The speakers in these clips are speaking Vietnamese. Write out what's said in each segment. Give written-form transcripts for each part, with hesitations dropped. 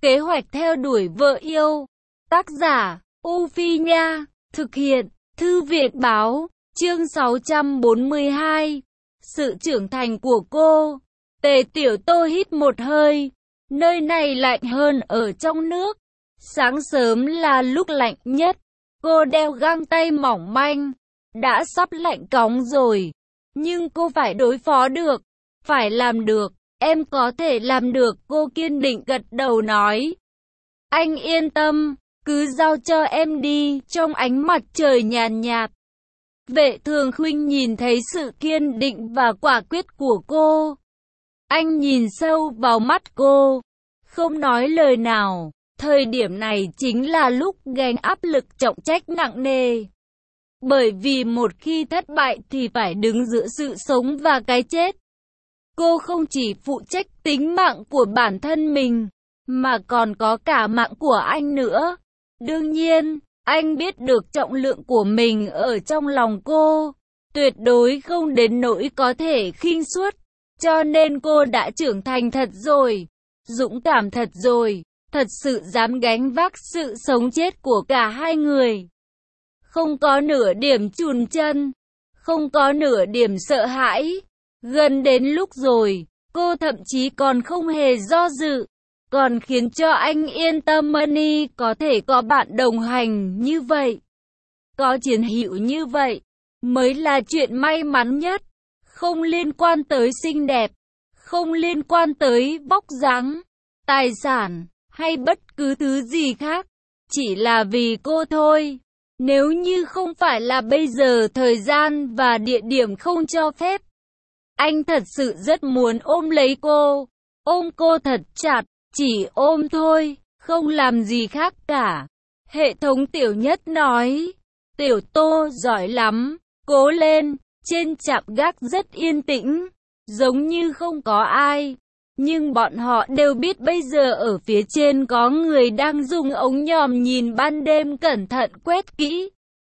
Kế hoạch theo đuổi vợ yêu. Tác giả, U Phi Nha. Thực hiện, Thư viện Báo. Chương 642. Sự trưởng thành của cô. Tề Tiểu Tô hít một hơi. Nơi này lạnh hơn ở trong nước. Sáng sớm là lúc lạnh nhất. Cô đeo găng tay mỏng manh. Đã sắp lạnh cóng rồi. Nhưng cô phải đối phó được. Phải làm được. Em có thể làm được, cô kiên định gật đầu nói. Anh yên tâm, cứ giao cho em đi. Trong ánh mặt trời nhàn nhạt. Vệ Thường Khuynh nhìn thấy sự kiên định và quả quyết của cô. Anh nhìn sâu vào mắt cô. Không nói lời nào. Thời điểm này chính là lúc gánh áp lực trọng trách nặng nề. Bởi vì một khi thất bại thì phải đứng giữa sự sống và cái chết. Cô không chỉ phụ trách tính mạng của bản thân mình, mà còn có cả mạng của anh nữa. Đương nhiên, anh biết được trọng lượng của mình ở trong lòng cô. Tuyệt đối không đến nỗi có thể khinh suất. Cho nên cô đã trưởng thành thật rồi. Dũng cảm thật rồi. Thật sự dám gánh vác sự sống chết của cả hai người. Không có nửa điểm chùn chân. Không có nửa điểm sợ hãi. Gần đến lúc rồi, cô thậm chí còn không hề do dự. Còn khiến cho anh yên tâm Money có thể có bạn đồng hành như vậy. Có chiến hữu như vậy, mới là chuyện may mắn nhất. Không liên quan tới xinh đẹp, không liên quan tới vóc dáng, tài sản, hay bất cứ thứ gì khác. Chỉ là vì cô thôi. Nếu như không phải là bây giờ thời gian và địa điểm không cho phép, anh thật sự rất muốn ôm lấy cô. Ôm cô thật chặt, chỉ ôm thôi, không làm gì khác cả. Hệ thống Tiểu Nhất nói, Tiểu Tô giỏi lắm, cố lên. Trên trạm gác rất yên tĩnh, giống như không có ai. Nhưng bọn họ đều biết bây giờ ở phía trên có người đang dùng ống nhòm nhìn ban đêm cẩn thận quét kỹ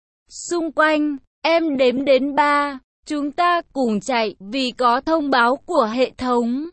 xung quanh. Em đếm đến 3, chúng ta cùng chạy vì có thông báo của hệ thống.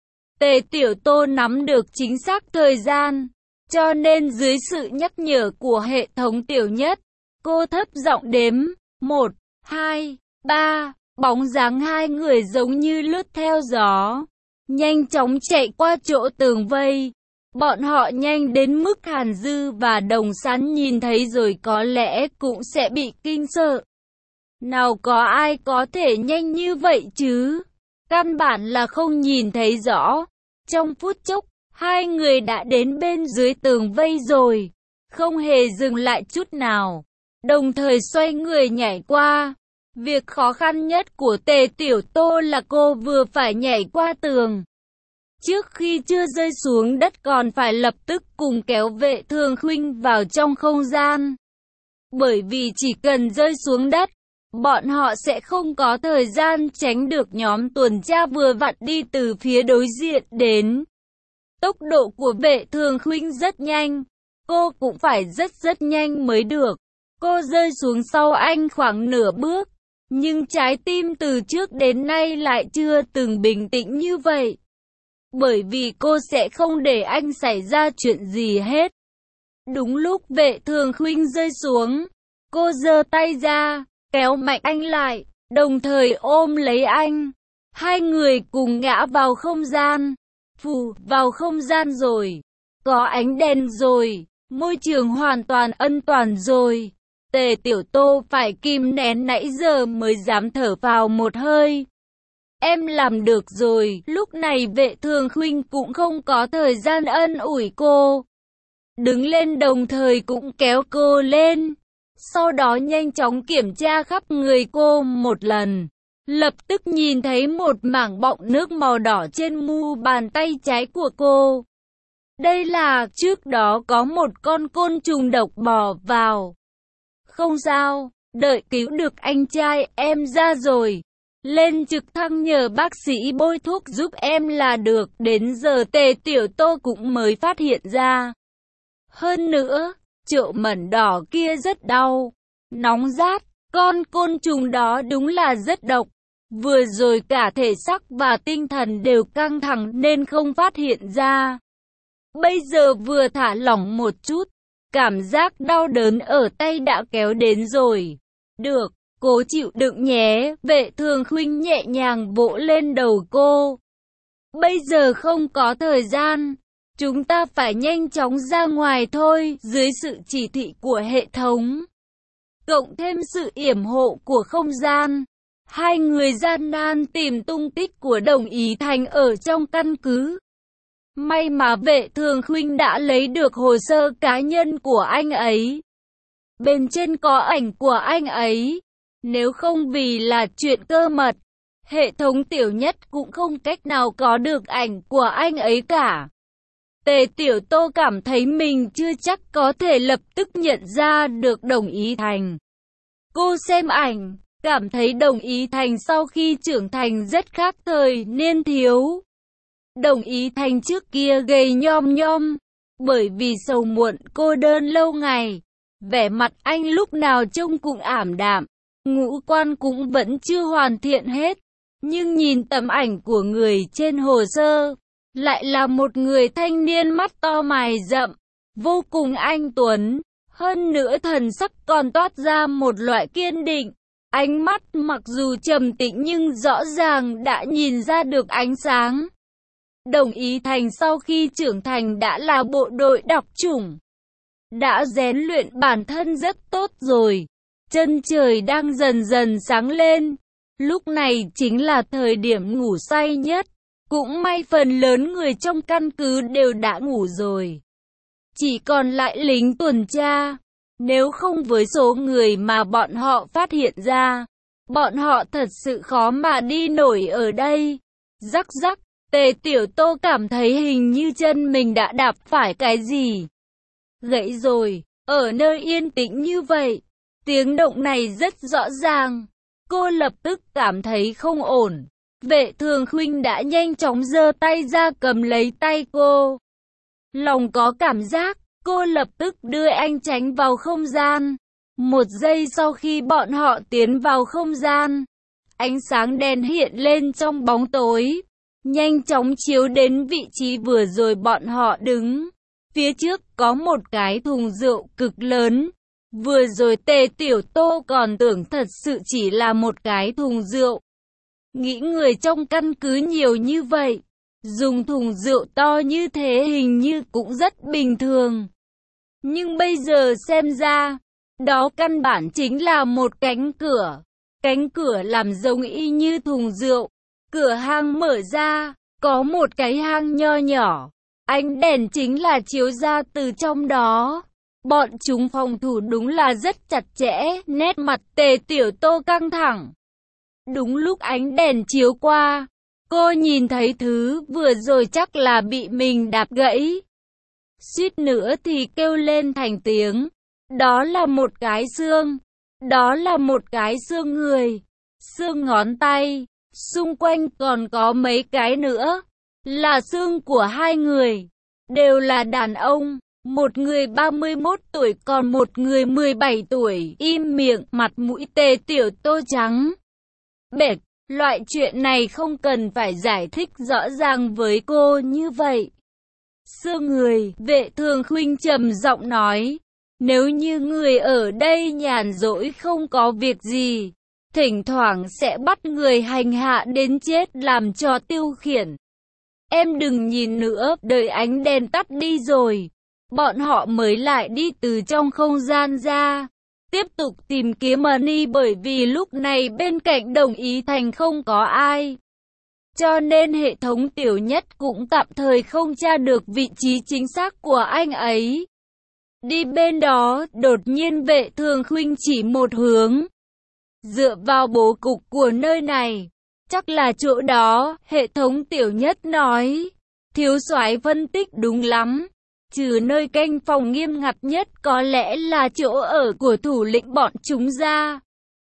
Tề Tiểu Tô nắm được chính xác thời gian, cho nên dưới sự nhắc nhở của hệ thống Tiểu Nhất, cô thấp giọng đếm 1, 2, 3, bóng dáng hai người giống như lướt theo gió, nhanh chóng chạy qua chỗ tường vây. Bọn họ nhanh đến mức Hàn Dư và Đồng Sán nhìn thấy rồi có lẽ cũng sẽ bị kinh sợ. Nào có ai có thể nhanh như vậy chứ? Căn bản là không nhìn thấy rõ. Trong phút chốc, hai người đã đến bên dưới tường vây rồi, không hề dừng lại chút nào, đồng thời xoay người nhảy qua. Việc khó khăn nhất của Tề Tiểu Tô là cô vừa phải nhảy qua tường. Trước khi chưa rơi xuống đất còn phải lập tức cùng kéo Vệ Thường Khuynh vào trong không gian. Bởi vì chỉ cần rơi xuống đất, bọn họ sẽ không có thời gian tránh được nhóm tuần tra vừa vặn đi từ phía đối diện đến. Tốc độ của Vệ Thường Khuynh rất nhanh, cô cũng phải rất nhanh mới được. Cô rơi xuống sau anh khoảng nửa bước, nhưng trái tim từ trước đến nay lại chưa từng bình tĩnh như vậy. Bởi vì cô sẽ không để anh xảy ra chuyện gì hết. Đúng lúc Vệ Thường Khuynh rơi xuống, cô giơ tay ra, kéo mạnh anh lại, đồng thời ôm lấy anh. Hai người cùng ngã vào không gian. Phù, vào không gian rồi. Có ánh đèn rồi. Môi trường hoàn toàn an toàn rồi. Tề Tiểu Tô phải kìm nén nãy giờ mới dám thở vào một hơi. Em làm được rồi. Lúc này Vệ Thường Khuynh cũng không có thời gian ân ủi cô. Đứng lên đồng thời cũng kéo cô lên. Sau đó nhanh chóng kiểm tra khắp người cô một lần. Lập tức nhìn thấy một mảng bọng nước màu đỏ trên mu bàn tay trái của cô. Đây là trước đó có một con côn trùng độc bò vào. Không sao, đợi cứu được anh trai em ra rồi. Lên trực thăng nhờ bác sĩ bôi thuốc giúp em là được. Đến giờ Tề Tiểu Tô cũng mới phát hiện ra. Hơn nữa, chỗ mẩn đỏ kia rất đau, nóng rát. Con côn trùng đó đúng là rất độc. Vừa rồi cả thể xác và tinh thần đều căng thẳng nên không phát hiện ra. Bây giờ vừa thả lỏng một chút, cảm giác đau đớn ở tay đã kéo đến rồi. Được, cố chịu đựng nhé, Vệ Thường Khuynh nhẹ nhàng vỗ lên đầu cô. Bây giờ không có thời gian, chúng ta phải nhanh chóng ra ngoài thôi, dưới sự chỉ thị của hệ thống. Cộng thêm sự yểm hộ của không gian, hai người gian nan tìm tung tích của Đồng Ý Thành ở trong căn cứ. May mà Vệ Thường Khuynh đã lấy được hồ sơ cá nhân của anh ấy. Bên trên có ảnh của anh ấy. Nếu không vì là chuyện cơ mật, hệ thống Tiểu Nhất cũng không cách nào có được ảnh của anh ấy cả. Tề Tiểu Tô cảm thấy mình chưa chắc có thể lập tức nhận ra được Đồng Ý Thành. Cô xem ảnh, cảm thấy Đồng Ý Thành sau khi trưởng thành rất khác thời niên thiếu. Đồng Ý Thành trước kia gầy nhom nhom, bởi vì sầu muộn cô đơn lâu ngày. Vẻ mặt anh lúc nào trông cũng ảm đạm, ngũ quan cũng vẫn chưa hoàn thiện hết. Nhưng nhìn tấm ảnh của người trên hồ sơ, lại là một người thanh niên mắt to mày rậm, vô cùng anh tuấn. Hơn nữa thần sắc còn toát ra một loại kiên định. Ánh mắt mặc dù trầm tĩnh nhưng rõ ràng đã nhìn ra được ánh sáng. Đồng Ý Thành sau khi trưởng thành đã là bộ đội đặc chủng, đã rèn luyện bản thân rất tốt rồi. Chân trời đang dần dần sáng lên. Lúc này chính là thời điểm ngủ say nhất. Cũng may phần lớn người trong căn cứ đều đã ngủ rồi. Chỉ còn lại lính tuần tra. Nếu không với số người mà bọn họ phát hiện ra, bọn họ thật sự khó mà đi nổi ở đây. Rắc rắc, Tề Tiểu Tô cảm thấy hình như chân mình đã đạp phải cái gì. Gãy rồi, ở nơi yên tĩnh như vậy, tiếng động này rất rõ ràng. Cô lập tức cảm thấy không ổn. Vệ Thường Khuynh đã nhanh chóng giơ tay ra cầm lấy tay cô. Lòng có cảm giác, cô lập tức đưa anh tránh vào không gian. Một giây sau khi bọn họ tiến vào không gian, ánh sáng đèn hiện lên trong bóng tối, nhanh chóng chiếu đến vị trí vừa rồi bọn họ đứng. Phía trước có một cái thùng rượu cực lớn. Vừa rồi Tề Tiểu Tô còn tưởng thật sự chỉ là một cái thùng rượu. Nghĩ người trong căn cứ nhiều như vậy, dùng thùng rượu to như thế hình như cũng rất bình thường. Nhưng bây giờ xem ra, đó căn bản chính là một cánh cửa. Cánh cửa làm giống y như thùng rượu. Cửa hang mở ra, có một cái hang nho nhỏ. Ánh đèn chính là chiếu ra từ trong đó. Bọn chúng phòng thủ đúng là rất chặt chẽ, nét mặt Tề Tiểu Tô căng thẳng. Đúng lúc ánh đèn chiếu qua, cô nhìn thấy thứ vừa rồi chắc là bị mình đạp gãy. Suýt nữa thì kêu lên thành tiếng. Đó là một cái xương. Đó là một cái xương người. Xương ngón tay. Xung quanh còn có mấy cái nữa. Là xương của hai người. Đều là đàn ông. Một người 31 tuổi còn một người 17 tuổi. Im miệng, mặt mũi Tề Tiểu Tô trắng bệch. Loại chuyện này không cần phải giải thích rõ ràng với cô như vậy. Xương người, Vệ Thường Khuynh trầm giọng nói. Nếu như người ở đây nhàn rỗi không có việc gì, thỉnh thoảng sẽ bắt người hành hạ đến chết làm cho tiêu khiển. Em đừng nhìn nữa, đợi ánh đèn tắt đi rồi, bọn họ mới lại đi từ trong không gian ra. Tiếp tục tìm kiếm Money bởi vì lúc này bên cạnh Đồng Ý Thành không có ai. Cho nên hệ thống Tiểu Nhất cũng tạm thời không tra được vị trí chính xác của anh ấy. Đi bên đó, đột nhiên Vệ Thường Khuynh chỉ một hướng. Dựa vào bố cục của nơi này, chắc là chỗ đó, hệ thống Tiểu Nhất nói. Thiếu soái phân tích đúng lắm. Trừ nơi canh phòng nghiêm ngặt nhất có lẽ là chỗ ở của thủ lĩnh bọn chúng ra.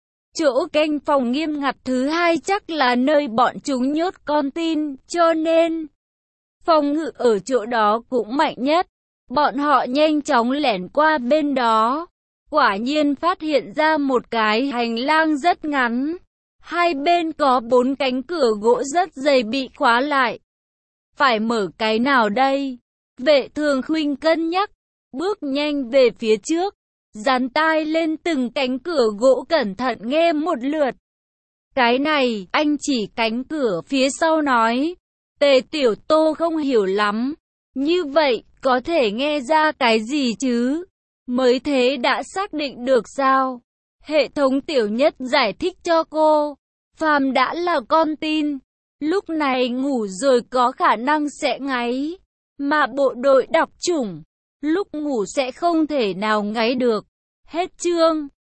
Chỗ canh phòng nghiêm ngặt thứ hai chắc là nơi bọn chúng nhốt con tin, cho nên phòng ngự ở chỗ đó cũng mạnh nhất. Bọn họ nhanh chóng lẻn qua bên đó. Quả nhiên phát hiện ra một cái hành lang rất ngắn. Hai bên có 4 cánh cửa gỗ rất dày bị khóa lại. Phải mở cái nào đây? Vệ Thường Khuynh cân nhắc, bước nhanh về phía trước, dán tai lên từng cánh cửa gỗ cẩn thận nghe một lượt. Cái này, anh chỉ cánh cửa phía sau nói. Tề Tiểu Tô không hiểu lắm. Như vậy, có thể nghe ra cái gì chứ? Mới thế đã xác định được sao? Hệ thống Tiểu Nhất giải thích cho cô. Phàm đã là con tin, lúc này ngủ rồi có khả năng sẽ ngáy. Mà bộ đội đọc chủng, lúc ngủ sẽ không thể nào ngáy được. Hết chương.